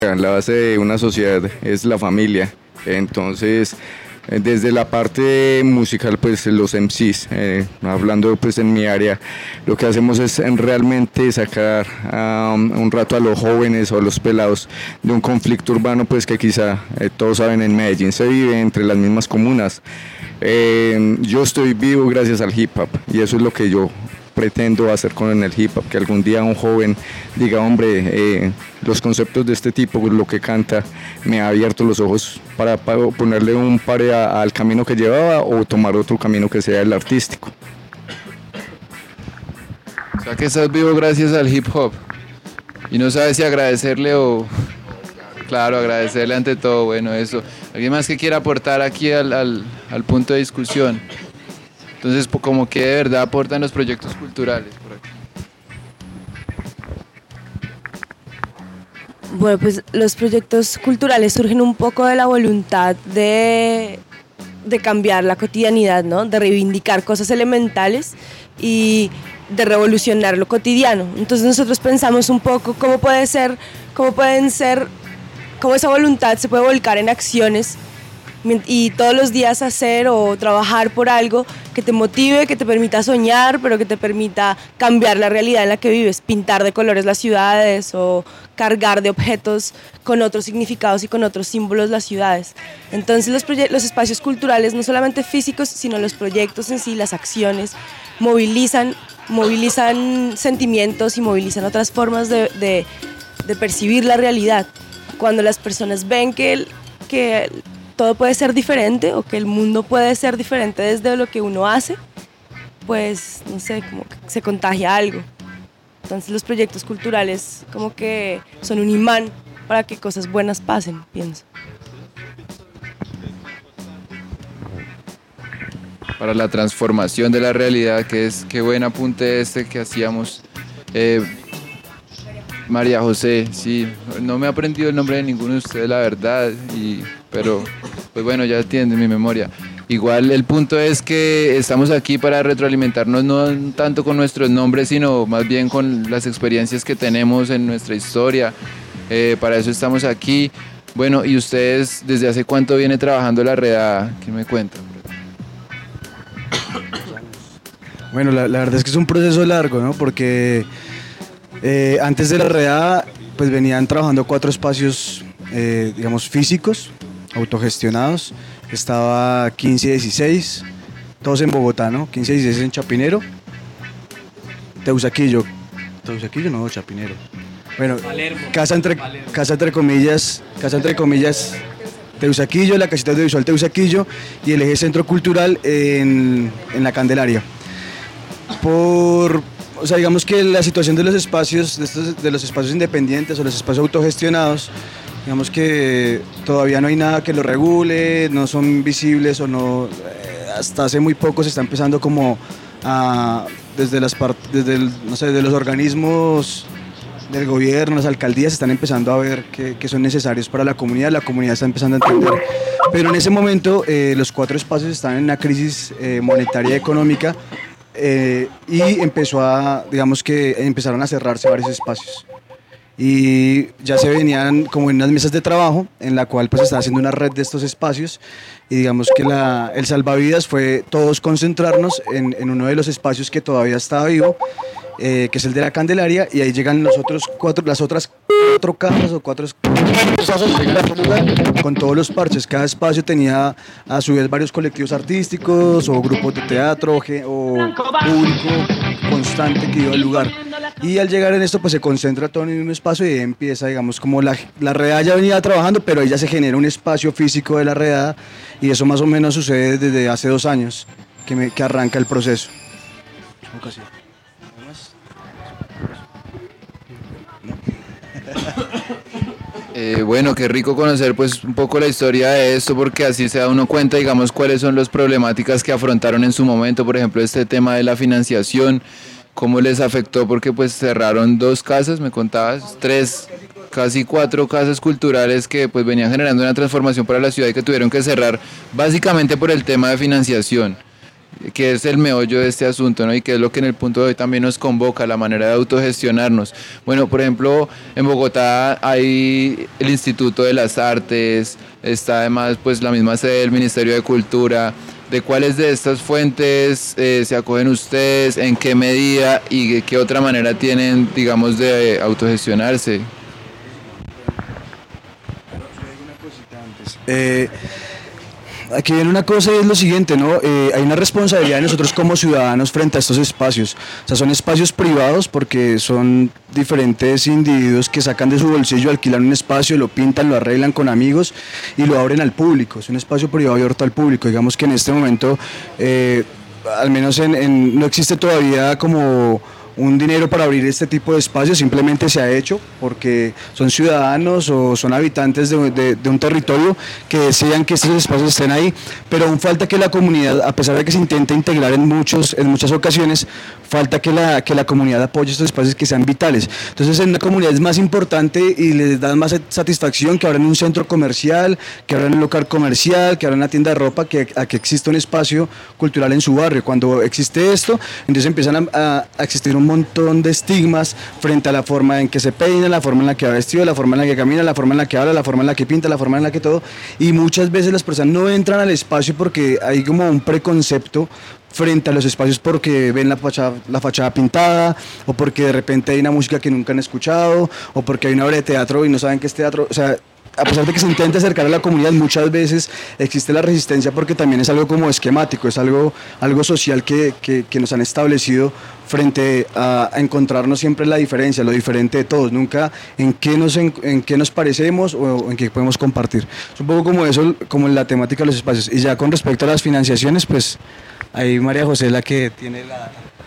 La base de una sociedad es la familia, entonces desde la parte musical, pues los MCs, hablando pues en mi área, lo que hacemos es realmente sacar un rato a los jóvenes o a los pelados de un conflicto urbano, pues que quizá todos saben en Medellín se vive entre las mismas comunas. Yo estoy vivo gracias al hip hop y eso es lo que yo pretendo hacer con el hip hop, que algún día un joven diga, hombre, los conceptos de este tipo, lo que canta, me ha abierto los ojos para ponerle un pare al camino que llevaba o tomar otro camino que sea el artístico. O sea que estás vivo gracias al hip hop y no sabes si agradecerle o... Claro, agradecerle ante todo, bueno, eso. ¿Alguien más que quiera aportar aquí al punto de discusión? Entonces, como que de verdad aportan los proyectos culturales por aquí. Bueno, pues los proyectos culturales surgen un poco de la voluntad de cambiar la cotidianidad, ¿no? De reivindicar cosas elementales y de revolucionar lo cotidiano. Entonces nosotros pensamos un poco cómo esa voluntad se puede volcar en acciones y todos los días hacer o trabajar por algo que te motive, que te permita soñar, pero que te permita cambiar la realidad en la que vives, pintar de colores las ciudades o cargar de objetos con otros significados y con otros símbolos las ciudades. Entonces los espacios culturales, no solamente físicos, sino los proyectos en sí, las acciones, movilizan sentimientos y movilizan otras formas de percibir la realidad. Cuando las personas ven que todo puede ser diferente o que el mundo puede ser diferente desde lo que uno hace, pues, no sé, como que se contagia algo. Entonces los proyectos culturales como que son un imán para que cosas buenas pasen, pienso. Para la transformación de la realidad, qué buen apunte que hacíamos. María José, sí, no me he aprendido el nombre de ninguno de ustedes, la verdad, pero pues bueno, ya entienden mi memoria. Igual el punto es que estamos aquí para retroalimentarnos no tanto con nuestros nombres, sino más bien con las experiencias que tenemos en nuestra historia. Para eso estamos aquí. Bueno, ¿y ustedes desde hace cuánto viene trabajando la redada? ¿Qué me cuentan? Bueno, la verdad es que es un proceso largo, ¿no? Porque antes de la redada, pues venían trabajando 4 espacios, digamos, físicos, autogestionados. Estaba 15 y 16, todos en Bogotá, ¿no? 15 y 16 en Chapinero, Teusaquillo, no, Chapinero. Bueno, casa entre comillas, Teusaquillo, la casita audiovisual Teusaquillo y el eje centro cultural en la Candelaria. O sea, digamos que la situación de los espacios, de los espacios independientes o los espacios autogestionados, digamos que todavía no hay nada que lo regule, no son visibles o no, hasta hace muy poco se está empezando como desde los organismos del gobierno, las alcaldías están empezando a ver que son necesarios para la comunidad está empezando a entender. Pero en ese momento los 4 espacios están en una crisis monetaria y económica. Y empezaron a cerrarse varios espacios y ya se venían como en unas mesas de trabajo en la cual pues estaba haciendo una red de estos espacios y digamos que el salvavidas fue todos concentrarnos en uno de los espacios que todavía estaba vivo, que es el de la Candelaria, y ahí llegan las otras 4 casas o 4 casas llegan a otro lugar con todos los parches. Cada espacio tenía a su vez varios colectivos artísticos o grupos de teatro o público constante que iba al lugar. Y al llegar en esto pues se concentra todo en un espacio y empieza, digamos, como la redada ya venía trabajando, pero ahí ya se genera un espacio físico de la redada y eso más o menos sucede desde hace 2 años que arranca el proceso. Bueno, qué rico conocer pues un poco la historia de esto, porque así se da uno cuenta, digamos, cuáles son las problemáticas que afrontaron en su momento, por ejemplo, este tema de la financiación, cómo les afectó, porque pues cerraron 2 casas, me contabas, 3, casi 4 casas culturales que pues venían generando una transformación para la ciudad y que tuvieron que cerrar básicamente por el tema de financiación. que es el meollo de este asunto, ¿no? Y que es lo que en el punto de hoy también nos convoca, la manera de autogestionarnos. Bueno, por ejemplo, en Bogotá hay el Instituto de las Artes, está además pues la misma sede del Ministerio de Cultura. ¿De cuáles de estas fuentes se acogen ustedes? ¿En qué medida y de qué otra manera tienen, digamos, de autogestionarse? Aquí viene una cosa y es lo siguiente, ¿no? Hay una responsabilidad de nosotros como ciudadanos frente a estos espacios. O sea, son espacios privados porque son diferentes individuos que sacan de su bolsillo, alquilan un espacio, lo pintan, lo arreglan con amigos y lo abren al público. Es un espacio privado abierto al público. Digamos que en este momento, al menos no existe todavía como un dinero para abrir este tipo de espacios, simplemente se ha hecho porque son ciudadanos o son habitantes de un territorio que desean que estos espacios estén ahí, pero aún falta que la comunidad, a pesar de que se intenta integrar en muchas ocasiones, falta que la comunidad apoye estos espacios que sean vitales. Entonces en una comunidad es más importante y les da más satisfacción que abran un centro comercial, que abran un local comercial, que abran una tienda de ropa, que exista un espacio cultural en su barrio. Cuando existe esto, entonces empiezan a existir un montón de estigmas frente a la forma en que se peina, la forma en la que va vestido, la forma en la que camina, la forma en la que habla, la forma en la que pinta, la forma en la que todo, y muchas veces las personas no entran al espacio porque hay como un preconcepto frente a los espacios porque ven la fachada pintada, o porque de repente hay una música que nunca han escuchado, o porque hay una obra de teatro y no saben qué es teatro. O sea, a pesar de que se intenta acercar a la comunidad, muchas veces existe la resistencia porque también es algo como esquemático, es algo social que nos han establecido frente a encontrarnos siempre la diferencia, lo diferente de todos, nunca en qué nos parecemos o en qué podemos compartir. Es un poco como eso, como la temática de los espacios. Y ya con respecto a las financiaciones, pues ahí María José la que tiene la...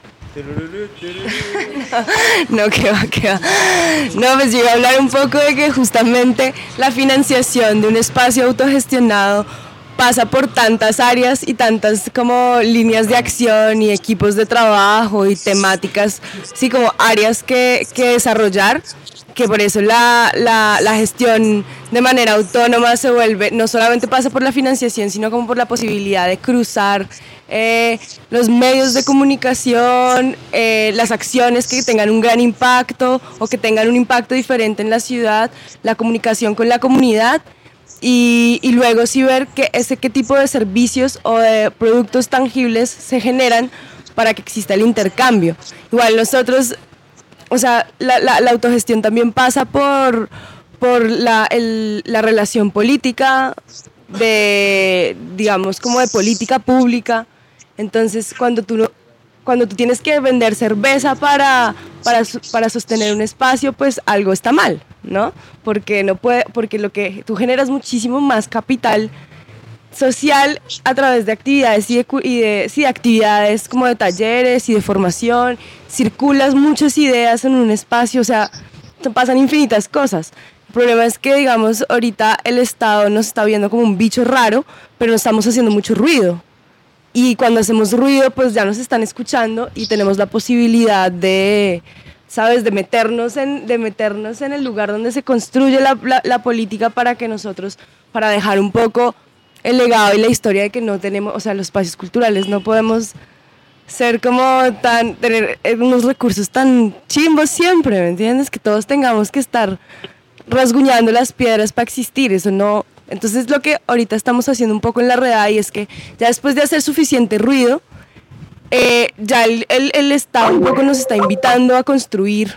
No, que va. No, pues yo iba a hablar un poco de que justamente la financiación de un espacio autogestionado pasa por tantas áreas y tantas como líneas de acción y equipos de trabajo y temáticas, sí, como áreas que desarrollar, que por eso la gestión de manera autónoma se vuelve, no solamente pasa por la financiación, sino como por la posibilidad de cruzar los medios de comunicación, las acciones que tengan un gran impacto o que tengan un impacto diferente en la ciudad, la comunicación con la comunidad y luego sí ver qué tipo de servicios o de productos tangibles se generan para que exista el intercambio. Igual nosotros, o sea, la autogestión también pasa por la relación política, digamos, como de política pública. Entonces, cuando tú tienes que vender cerveza para sostener un espacio, pues algo está mal, ¿no? Porque lo que tú generas muchísimo más capital social a través de actividades de actividades como de talleres y de formación, circulas muchas ideas en un espacio, o sea, pasan infinitas cosas. El problema es que, digamos, ahorita el Estado nos está viendo como un bicho raro, pero no estamos haciendo mucho ruido. Y cuando hacemos ruido, pues ya nos están escuchando y tenemos la posibilidad de, ¿sabes?, de meternos en el lugar donde se construye la política para dejar un poco el legado y la historia de que no tenemos, o sea, los espacios culturales no podemos ser tener unos recursos tan chimbos siempre, ¿me entiendes? Que todos tengamos que estar rasguñando las piedras para existir, eso no. Entonces lo que ahorita estamos haciendo un poco en la redada y es que ya después de hacer suficiente ruido, ya el Estado un poco nos está invitando a construir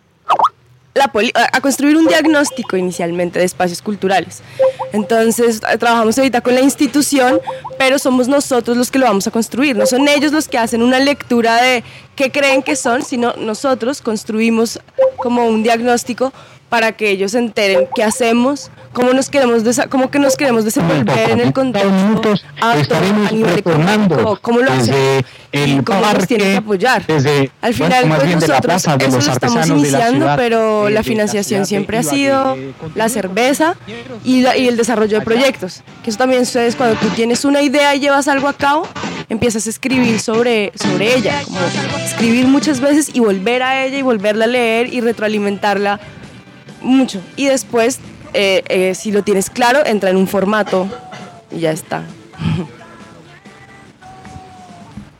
un diagnóstico inicialmente de espacios culturales. Entonces trabajamos ahorita con la institución, pero somos nosotros los que lo vamos a construir. No son ellos los que hacen una lectura de qué creen que son, sino nosotros construimos como un diagnóstico para que ellos se enteren qué hacemos, cómo que nos queremos desenvolver en el contexto a nivel económico, cómo lo hacen y cómo nos tienen que apoyar. Al final, pues nosotros eso lo estamos iniciando, pero la financiación siempre ha sido la cerveza y el desarrollo de proyectos. Que eso también sucede cuando tú tienes una idea y llevas algo a cabo, empiezas a escribir sobre ella, como escribir muchas veces y volver a ella y volverla a leer y retroalimentarla mucho. Y después, si lo tienes claro, entra en un formato y ya está.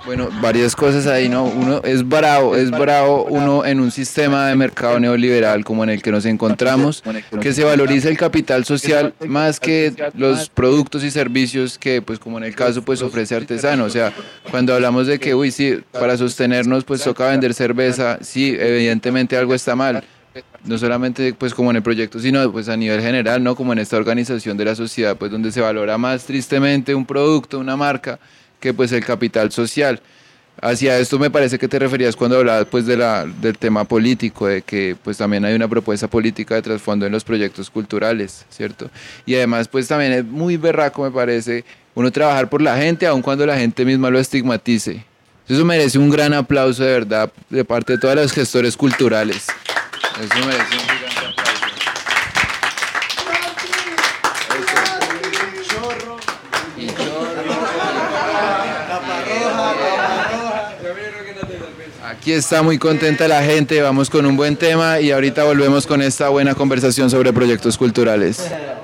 Bueno, varias cosas ahí, ¿no? Uno es bravo uno en un sistema de mercado neoliberal como en el que nos encontramos, que se valoriza el capital social más que los productos y servicios que, pues como en el caso, pues ofrece Artesano. O sea, cuando hablamos de que, uy, sí, para sostenernos, pues toca vender cerveza, sí, evidentemente algo está mal. No solamente pues como en el proyecto, sino pues a nivel general, ¿no? Como en esta organización de la sociedad, pues donde se valora más tristemente un producto, una marca, que pues el capital social. Hacia esto me parece que te referías cuando hablabas pues del tema político, de que pues también hay una propuesta política de trasfondo en los proyectos culturales, ¿cierto? Y además pues también es muy berraco, me parece, uno trabajar por la gente aun cuando la gente misma lo estigmatice. Eso merece un gran aplauso de verdad de parte de todos los gestores culturales. Eso merece un gran aplauso. Aquí está muy contenta la gente, vamos con un buen tema y ahorita volvemos con esta buena conversación sobre proyectos culturales.